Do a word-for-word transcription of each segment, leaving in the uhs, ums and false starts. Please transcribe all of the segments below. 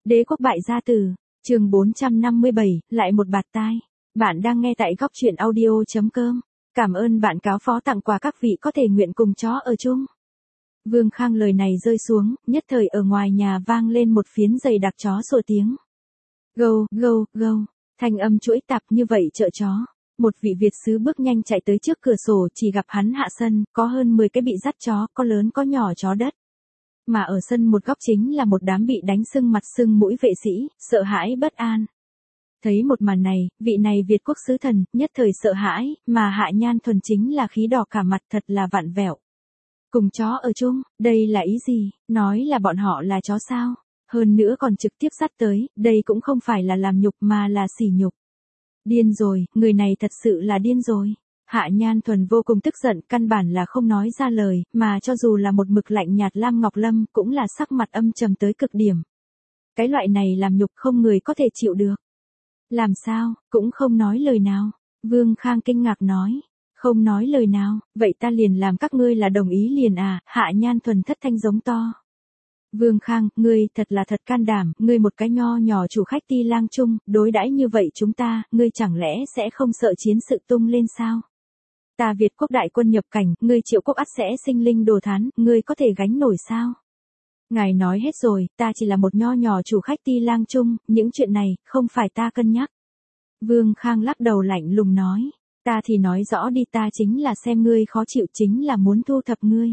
Đế quốc bại gia tử, chương bốn trăm năm mươi bảy, lại một bạt tai. Bạn đang nghe tại góc truyện audio chấm com. Cảm ơn bạn cáo phó tặng quà các vị có thể nguyện cùng chó ở chung. Vương Khang lời này rơi xuống, nhất thời ở ngoài nhà vang lên một phiến dày đặc chó sủa tiếng. Gâu, gâu, gâu, thanh âm chuỗi tạp như vậy chợ chó. Một vị Việt sứ bước nhanh chạy tới trước cửa sổ, chỉ gặp hắn hạ sân, có hơn mười cái bị dắt chó, có lớn có nhỏ chó đất. Mà ở sân một góc chính là một đám bị đánh sưng mặt sưng mũi vệ sĩ, sợ hãi bất an. Thấy một màn này, vị này Việt quốc sứ thần, nhất thời sợ hãi, mà Hạ Nhan Thuần chính là khí đỏ cả mặt, thật là vặn vẹo. Cùng chó ở chung, đây là ý gì, nói là bọn họ là chó sao? Hơn nữa còn trực tiếp dắt tới, đây cũng không phải là làm nhục mà là sỉ nhục. Điên rồi, người này thật sự là điên rồi. Hạ Nhan Thuần vô cùng tức giận, căn bản là không nói ra lời, mà cho dù là một mực lạnh nhạt Lam Ngọc Lâm cũng là sắc mặt âm trầm tới cực điểm. Cái loại này làm nhục không người có thể chịu được. Làm sao, cũng không nói lời nào. Vương Khang kinh ngạc nói. Không nói lời nào, vậy ta liền làm các ngươi là đồng ý liền à, Hạ Nhan Thuần thất thanh giống to. Vương Khang, ngươi thật là thật can đảm, ngươi một cái nho nhỏ chủ khách Ti Lang Trung, đối đãi như vậy chúng ta, ngươi chẳng lẽ sẽ không sợ chiến sự tung lên sao? Ta Việt quốc đại quân nhập cảnh, ngươi Triệu quốc ắt sẽ sinh linh đồ thán, ngươi có thể gánh nổi sao? Ngài nói hết rồi, ta chỉ là một nho nhỏ chủ khách Ti Lang Trung, những chuyện này, không phải ta cân nhắc. Vương Khang lắc đầu lạnh lùng nói, ta thì nói rõ đi, ta chính là xem ngươi khó chịu, chính là muốn thu thập ngươi.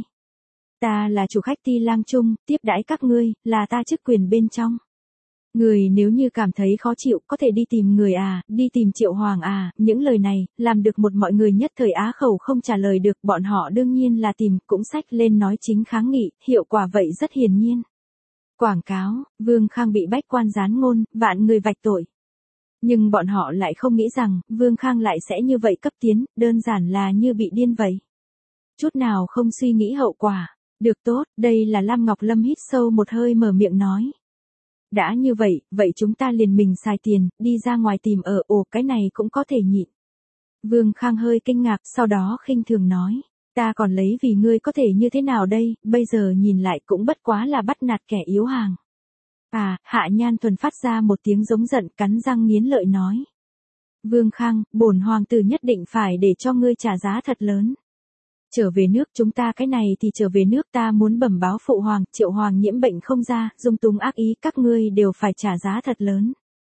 Ta là chủ khách Ti Lang Trung, tiếp đãi các ngươi, là ta chức quyền bên trong. Người nếu như cảm thấy khó chịu, có thể đi tìm người à, đi tìm Triệu Hoàng à, những lời này, làm được một mọi người nhất thời á khẩu không trả lời được, bọn họ đương nhiên là tìm, cũng xách lên nói chính kháng nghị, hiệu quả vậy rất hiển nhiên. Quảng cáo, Vương Khang bị bách quan gián ngôn, vạn người vạch tội. Nhưng bọn họ lại không nghĩ rằng, Vương Khang lại sẽ như vậy cấp tiến, đơn giản là như bị điên vậy. Chút nào không suy nghĩ hậu quả. Được tốt, đây là Lam Ngọc Lâm hít sâu một hơi mở miệng nói. Đã như vậy, vậy chúng ta liền mình xài tiền, đi ra ngoài tìm ở, ồ cái này cũng có thể nhịn. Vương Khang hơi kinh ngạc, sau đó khinh thường nói. Ta còn lấy vì ngươi có thể như thế nào đây, bây giờ nhìn lại cũng bất quá là bắt nạt kẻ yếu hàng. À, Hạ Nhan Thuần phát ra một tiếng giống giận, cắn răng nghiến lợi nói. Vương Khang, bổn hoàng tử nhất định phải để cho ngươi trả giá thật lớn. Trở về nước chúng ta cái này thì trở về nước, ta muốn bẩm báo phụ hoàng, Triệu Hoàng nhiễm bệnh không ra, dung túng ác ý, các ngươi đều phải trả giá thật lớn.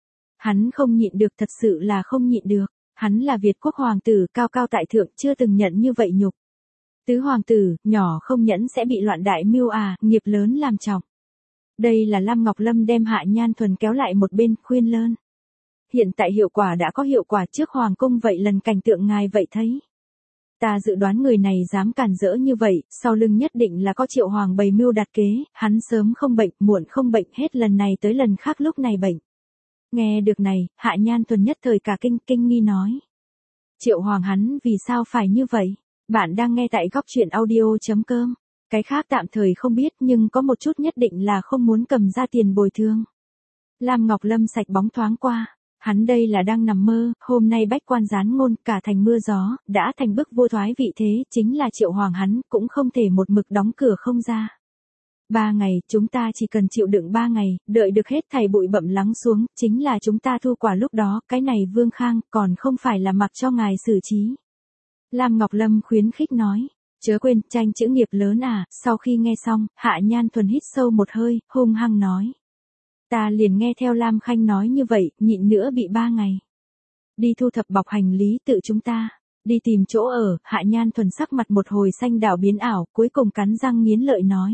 Hắn không nhịn được, thật sự là không nhịn được, hắn là Việt quốc hoàng tử cao cao tại thượng, chưa từng nhận như vậy nhục. Tứ hoàng tử, nhỏ không nhẫn sẽ bị loạn đại mưu à, nghiệp lớn làm trọng. Đây là Lam Ngọc Lâm đem Hạ Nhan Thuần kéo lại một bên, khuyên lơn. Hiện tại hiệu quả đã có hiệu quả, trước hoàng cung vậy lần cảnh tượng ngài vậy thấy. Ta dự đoán người này dám cản rỡ như vậy, sau lưng nhất định là có Triệu Hoàng bày mưu đặt kế, hắn sớm không bệnh, muộn không bệnh, hết lần này tới lần khác lúc này bệnh. Nghe được này, Hạ Nhan Thuần nhất thời cả kinh, kinh nghi nói. Triệu Hoàng hắn vì sao phải như vậy? Bạn đang nghe tại góc truyện audio chấm com. Cái khác tạm thời không biết nhưng có một chút nhất định là không muốn cầm ra tiền bồi thường. Lam Ngọc Lâm sạch bóng thoáng qua. Hắn đây là đang nằm mơ, hôm nay bách quan gián ngôn, cả thành mưa gió, đã thành bức vô thoái vị thế, chính là Triệu Hoàng hắn, cũng không thể một mực đóng cửa không ra. Ba ngày, chúng ta chỉ cần chịu đựng ba ngày, đợi được hết thảy bụi bặm lắng xuống, chính là chúng ta thu quả lúc đó, cái này Vương Khang, còn không phải là mặc cho ngài xử trí. Lam Ngọc Lâm khuyến khích nói, chớ quên, tranh chữ nghiệp lớn à, sau khi nghe xong, Hạ Nhan Thuần hít sâu một hơi, hung hăng nói. Ta liền nghe theo Lam Khanh nói như vậy, nhịn nữa bị ba ngày. Đi thu thập bọc hành lý tự chúng ta, đi tìm chỗ ở, Hạ Nhan Thuần sắc mặt một hồi xanh đảo biến ảo, cuối cùng cắn răng nghiến lợi nói.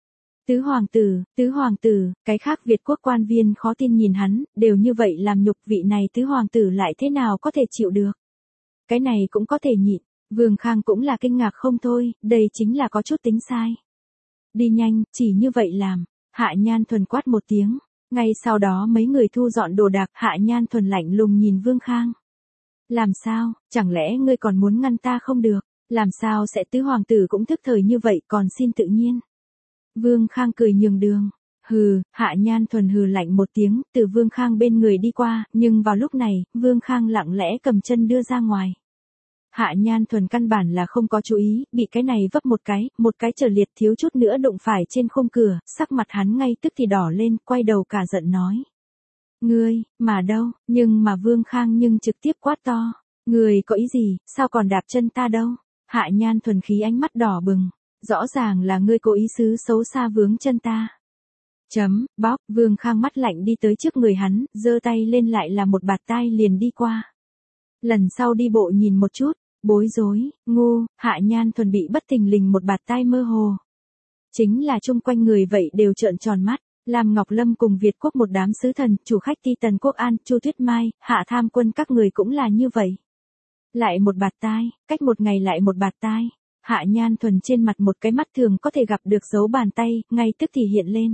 Tứ hoàng tử, tứ hoàng tử, cái khác Việt quốc quan viên khó tin nhìn hắn, đều như vậy làm nhục, vị này tứ hoàng tử lại thế nào có thể chịu được. Cái này cũng có thể nhịn, Vương Khang cũng là kinh ngạc không thôi, đây chính là có chút tính sai. Đi nhanh, chỉ như vậy làm, Hạ Nhan Thuần quát một tiếng. Ngay sau đó mấy người thu dọn đồ đạc, Hạ Nhan Thuần lạnh lùng nhìn Vương Khang. Làm sao, chẳng lẽ ngươi còn muốn ngăn ta không được, làm sao sẽ tứ hoàng tử cũng thức thời như vậy, còn xin tự nhiên. Vương Khang cười nhường đường, hừ, Hạ Nhan Thuần hừ lạnh một tiếng, từ Vương Khang bên người đi qua, nhưng vào lúc này, Vương Khang lặng lẽ cầm chân đưa ra ngoài. Hạ Nhan Thuần căn bản là không có chú ý, bị cái này vấp một cái, một cái trở liệt thiếu chút nữa đụng phải trên khung cửa, sắc mặt hắn ngay tức thì đỏ lên, quay đầu cả giận nói. Ngươi, mà đâu, nhưng mà Vương Khang nhưng trực tiếp quát to. Ngươi có ý gì, sao còn đạp chân ta đâu? Hạ Nhan Thuần khí ánh mắt đỏ bừng. Rõ ràng là ngươi cố ý xứ xấu xa vướng chân ta. Chấm, bóp, Vương Khang mắt lạnh đi tới trước người hắn, giơ tay lên lại là một bạt tai liền đi qua. Lần sau đi bộ nhìn một chút, bối rối, ngu, Hạ Nhan Thuần bị bất thình lình một bạt tai mơ hồ. Chính là chung quanh người vậy đều trợn tròn mắt, Lam Ngọc Lâm cùng Việt Quốc một đám sứ thần, chủ khách Ti Tần Quốc An, Chu Tuyết Mai, Hạ Tham Quân các người cũng là như vậy. Lại một bạt tai, cách một ngày lại một bạt tai. Hạ Nhan Thuần trên mặt một cái mắt thường có thể gặp được dấu bàn tay, ngay tức thì hiện lên.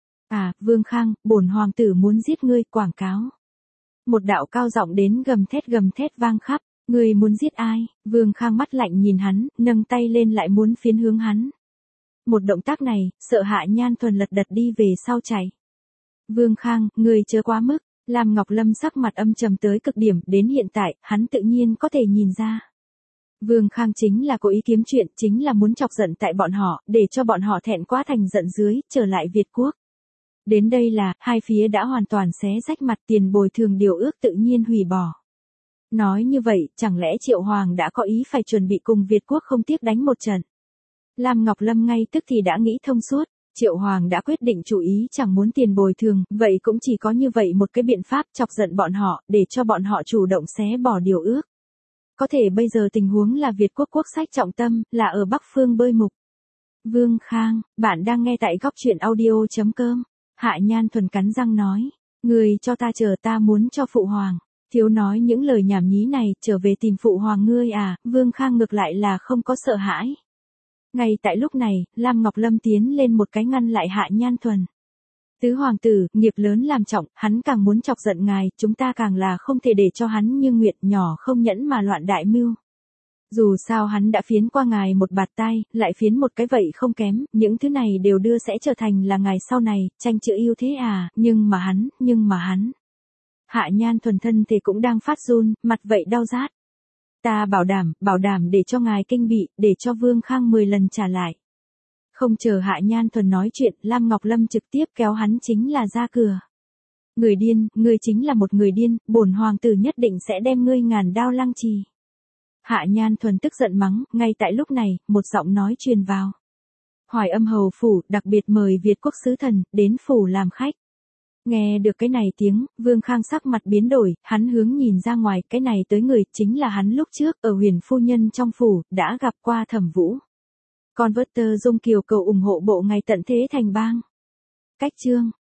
À, Vương Khang, bổn hoàng tử muốn giết ngươi, quảng cáo. Một đạo cao giọng đến gầm thét gầm thét vang khắp, ngươi muốn giết ai? Vương Khang mắt lạnh nhìn hắn, nâng tay lên lại muốn phiến hướng hắn. Một động tác này, sợ Hạ Nhan Thuần lật đật đi về sau chạy. Vương Khang, ngươi chớ quá mức, Lam Ngọc Lâm sắc mặt âm trầm tới cực điểm, đến hiện tại, hắn tự nhiên có thể nhìn ra. Vương Khang chính là cố ý kiếm chuyện, chính là muốn chọc giận tại bọn họ, để cho bọn họ thẹn quá thành giận dưới, trở lại Việt Quốc. Đến đây là, hai phía đã hoàn toàn xé rách mặt, tiền bồi thường điều ước tự nhiên hủy bỏ. Nói như vậy, chẳng lẽ Triệu Hoàng đã có ý phải chuẩn bị cùng Việt Quốc không tiếc đánh một trận. Lam Ngọc Lâm ngay tức thì đã nghĩ thông suốt, Triệu Hoàng đã quyết định chủ ý chẳng muốn tiền bồi thường, vậy cũng chỉ có như vậy một cái biện pháp chọc giận bọn họ, để cho bọn họ chủ động xé bỏ điều ước. Có thể bây giờ tình huống là Việt Quốc quốc sách trọng tâm, là ở Bắc Phương bơi mục. Vương Khang, bạn đang nghe tại góc truyện audio chấm com. Hạ Nhan Thuần cắn răng nói, người cho ta chờ, ta muốn cho phụ hoàng. Thiếu nói những lời nhảm nhí này, trở về tìm phụ hoàng ngươi à, Vương Khang ngược lại là không có sợ hãi. Ngay tại lúc này, Lam Ngọc Lâm tiến lên một cái ngăn lại Hạ Nhan Thuần. Tứ hoàng tử, nghiệp lớn làm trọng, hắn càng muốn chọc giận ngài, chúng ta càng là không thể để cho hắn như nguyệt nhỏ không nhẫn mà loạn đại mưu. Dù sao hắn đã phiến qua ngài một bạt tai, lại phiến một cái vậy không kém, những thứ này đều đưa sẽ trở thành là ngài sau này, tranh chữ yêu thế à, nhưng mà hắn, nhưng mà hắn. Hạ Nhan Thuần thân thì cũng đang phát run, mặt vậy đau rát. Ta bảo đảm, bảo đảm để cho ngài kinh bị, để cho Vương Khang mười lần trả lại. Không chờ Hạ Nhan Thuần nói chuyện, Lam Ngọc Lâm trực tiếp kéo hắn chính là ra cửa. Người điên, ngươi chính là một người điên, bổn hoàng tử nhất định sẽ đem ngươi ngàn đao lăng trì. Hạ Nhan Thuần tức giận mắng, ngay tại lúc này, một giọng nói truyền vào. Hoài Âm hầu phủ, đặc biệt mời Việt Quốc sứ thần, đến phủ làm khách. Nghe được cái này tiếng, Vương Khang sắc mặt biến đổi, hắn hướng nhìn ra ngoài, cái này tới người, chính là hắn lúc trước, ở Huyền phu nhân trong phủ, đã gặp qua Thẩm Vũ. Con vớt tơ Dung Kiều cầu ủng hộ bộ ngày tận thế thành bang. Cách chương.